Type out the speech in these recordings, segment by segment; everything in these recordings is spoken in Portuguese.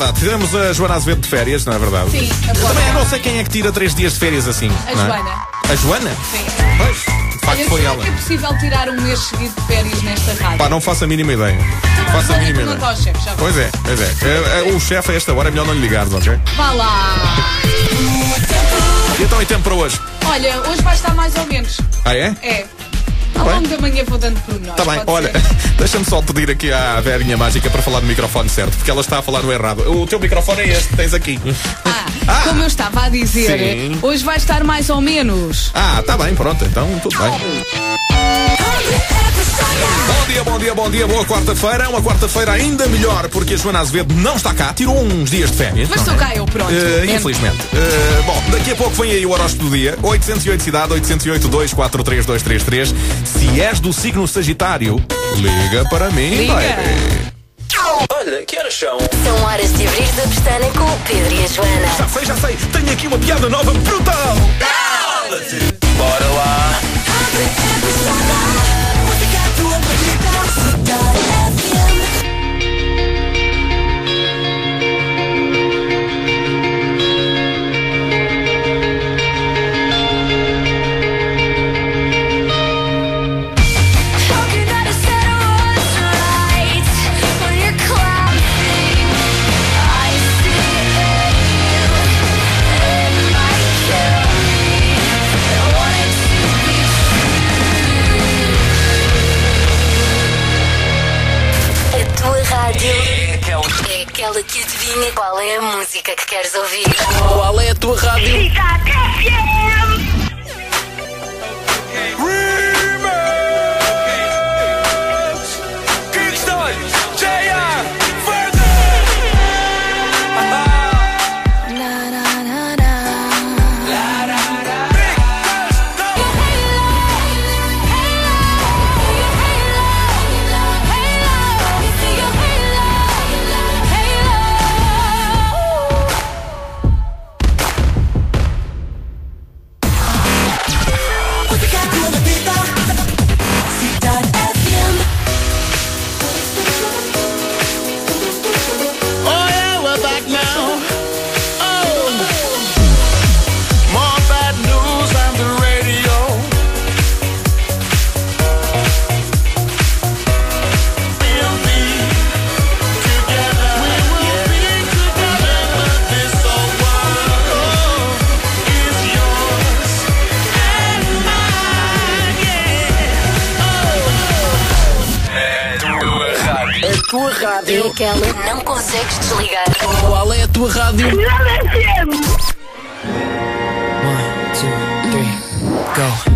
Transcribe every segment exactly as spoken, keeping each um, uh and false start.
verdade. Tiramos a Joana Azevedo de férias, não é verdade? Sim, a Eu também não sei quem é que tira três dias de férias assim. A não é? Joana. A Joana? Sim. Pois, de facto Olha, foi será ela. que é possível tirar um mês seguido de férias nesta rádio? Pá, não faço a mínima ideia. Faço a Olha, mínima pergunta ideia. ao chefe, já Pois é, pois é. É, é, O chefe a esta hora é melhor não lhe ligares, ok? vá lá. E então e tempo para hoje? Olha, hoje vai estar mais ou menos. Ah, é? É. Ao longo da manhã vou dando por nós. Tá bem, olha, deixa-me só pedir aqui à velhinha mágica para falar no microfone certo, porque ela está a falar no errado. O teu microfone é este que tens aqui. Ah, Ah. como eu estava a dizer, Sim. hoje vai estar mais ou menos. Ah, tá bem, pronto, então tudo bem. Bom dia, bom dia, bom dia, boa quarta-feira. Uma quarta-feira ainda melhor, porque a Joana Azevedo não está cá, tirou uns dias de férias. Mas não estou é? cá eu, pronto. Uh, É. infelizmente. Uh, bom, daqui a pouco vem aí o horóscopo do dia. oitocentos e oito cidade, oitocentos e oito, dois quatro três, dois três três. Se és do signo Sagitário, liga para mim, Liga. baby. Olha, que horas são? São horas de abrir a pestana com o Pedro e a Joana. Já sei, já sei. Tenho aqui uma piada nova brutal. Bora lá. Rádio É aquela. é aquela que adivinha qual é a música que queres ouvir. Qual é a tua rádio? Tua rádio é aquela que não consegues desligar. Qual é a tua rádio? One, two, three, go.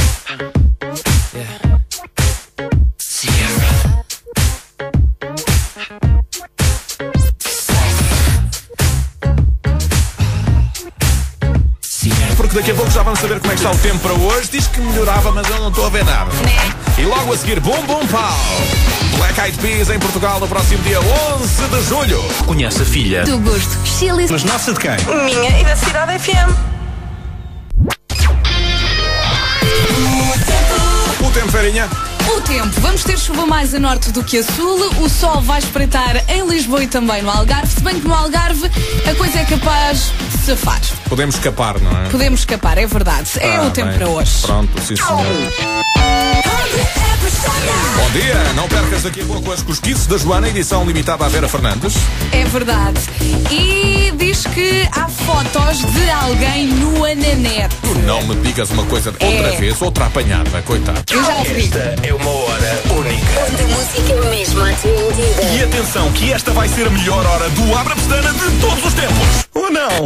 Porque daqui a pouco já vamos saber como é que está o tempo para hoje. Diz que melhorava, mas eu não estou a ver nada. E logo a seguir, Bum Bum Pau. Black Eyed Peas em Portugal no próximo dia onze de julho. Conhece a filha? Do gosto. Chile. Mas nossa de quem? minha e da Cidade F M. O tempo, Ferinha. O tempo. Vamos ter chuva mais a norte do que a sul. O sol vai espreitar em Lisboa e também no Algarve. Se bem que no Algarve a coisa é capaz de safar. Podemos escapar, não é? Podemos escapar, é verdade. É Ah, o tempo bem. para hoje. Pronto, sim senhor. Bom dia, não percas daqui a pouco as cosquices da Joana, edição limitada à Vera Fernandes. É verdade. E diz que há fotos de alguém nua na net. Tu não me digas uma coisa outra É. vez, outra apanhada, coitado. Eu já ouvi. Esta é uma hora única. Onde a música é mesmo à tua medida. E atenção, que esta vai ser a melhor hora do Abra Pestana de todos os tempos. Ou não?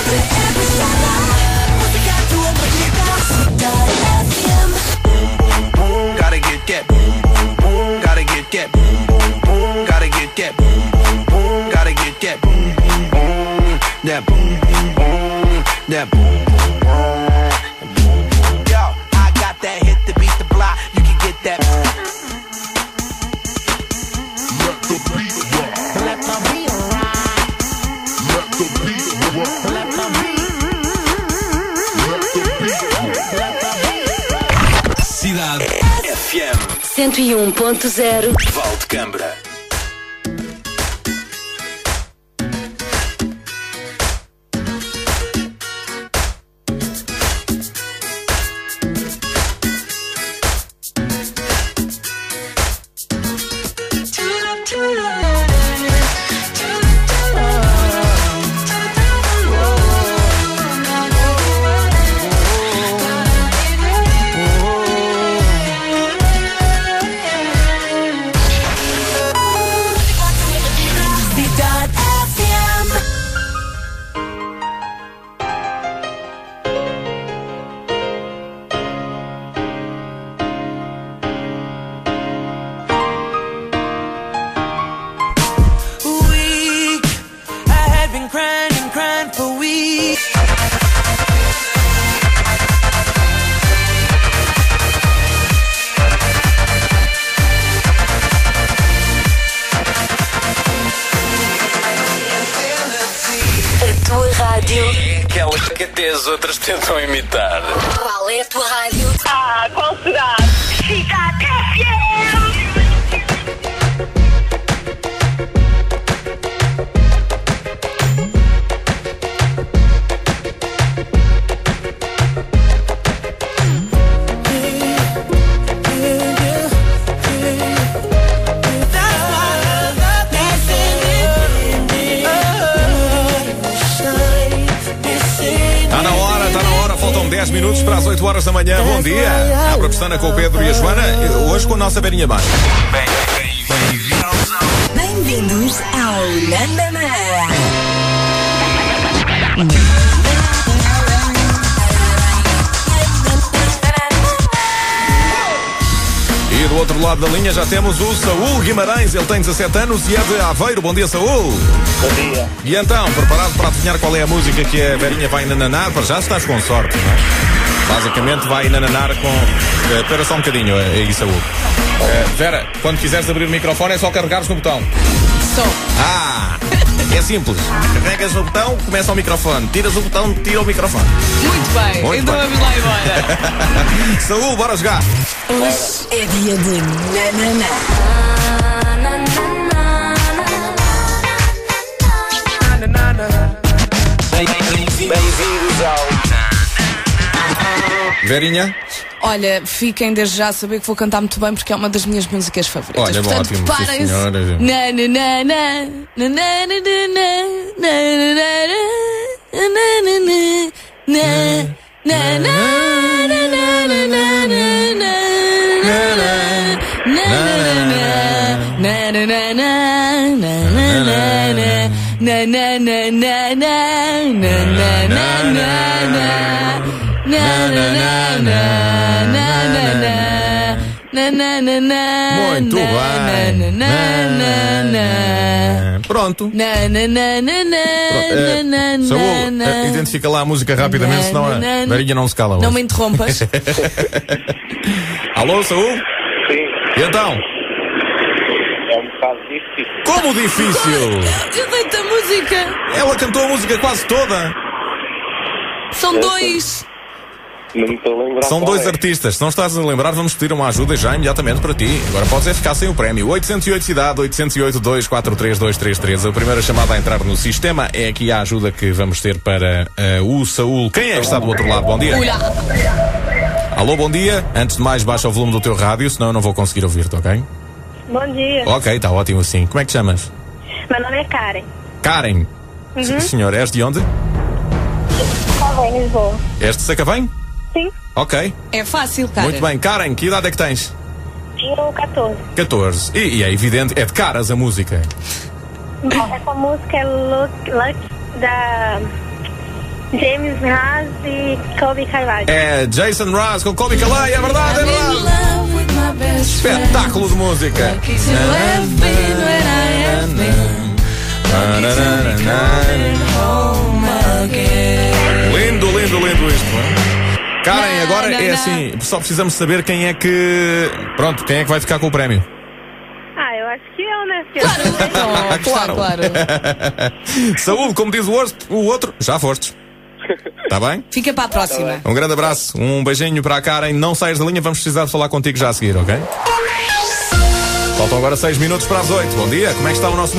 Gotta get that boom boom boom. Gotta get that boom boom boom. Gotta get that boom boom boom. Gotta get that boom boom boom. That boom boom boom. That boom boom boom. Boom boom. Yo, I got that hit to beat the block. You can get that. Let the beat rock. Let the beat rock. Let the beat rock. Let the beat. Let the beat rock. Let the beat. Cidade F M. cento e um ponto zero. Valde Câmara. É aquela que até as outras tentam imitar. Qual é a tua rádio? Ah, qual será? Cidade F M! dez minutos para as oito horas da manhã. Bom dia. Abra a pestana com o Pedro e a Joana. Hoje com a nossa Verinha Mágica. Bem-vindos ao Nananã. E do outro lado da linha já temos o Saúl Guimarães. Ele tem dezassete anos e é de Aveiro. Bom dia, Saúl. Bom dia. E então, preparado para adivinhar qual é a música que a Verinha vai nananar? Para já estás com sorte, não é? Basicamente vai nananar com... Uh, espera só um bocadinho aí, Saúl. Uh, Vera, quando quiseres abrir o microfone é só carregares no botão. Só. Ah! É simples. Carregas no botão, começa o microfone. Tiras o botão, tira o microfone. Muito bem. Muito então bem. vamos lá embora. Saúl, bora jogar. Hoje é dia de Nananã. Bem-vindos ao Verinha? Olha, fiquem desde já a saber que vou cantar muito bem porque é uma das minhas músicas favoritas. Olha, Portanto, ótimo, sim, preparem-se. senhora. Na, na, na, na, na, na, na, na, na, na, Muito bem. Pronto. Saúl, identifica lá a música rapidamente, senão a Verinha não se cala hoje. Não me interrompas. Alô, Saúl? Sim, E então? é um bocado difícil. Como difícil? Eu deito a música. Ela cantou a música quase toda. São dois. Não me estou a lembrar. São qual dois é. artistas. Se não estás a lembrar, vamos pedir uma ajuda já imediatamente para ti. Agora podes é ficar sem o prémio. oitocentos e oito cidade, oitocentos e oito, dois quatro três, dois três três. A primeira chamada a entrar no sistema é aqui a ajuda que vamos ter para uh, o Saúl. Quem é que está do outro lado? Bom dia. Olá. Alô, bom dia. Antes de mais, baixa o volume do teu rádio, senão eu não vou conseguir ouvir-te, ok? Bom dia. Ok, está ótimo assim. Como é que te chamas? Meu nome é Karen. Karen. Sim, senhor. És de onde? Tá bem, Lisboa. És de Sacavém? Sim. Ok. É fácil, cara. Muito bem. Karen, que idade é que tens? Eu catorze. catorze. E, e é evidente, é de caras a música. Bom, essa música é Look, Luck da James Haas e Kobe Carvalho. É Jason Mraz com Colby Calais, é verdade, é verdade. Espetáculo de música. Lindo, lindo, lindo isto, não é? Karen, agora é assim, só precisamos saber quem é que... Pronto, quem é que vai ficar com o prémio? Ah, eu acho que eu, né? Porque eu não sei. Claro, claro. Saúl, como diz o outro, o outro já fostes. Está bem? Fica para a próxima. Um grande abraço, um beijinho para a Karen. Não saias da linha, vamos precisar de falar contigo já a seguir, ok? Faltam agora seis minutos para as oito. Bom dia, como é que está o nosso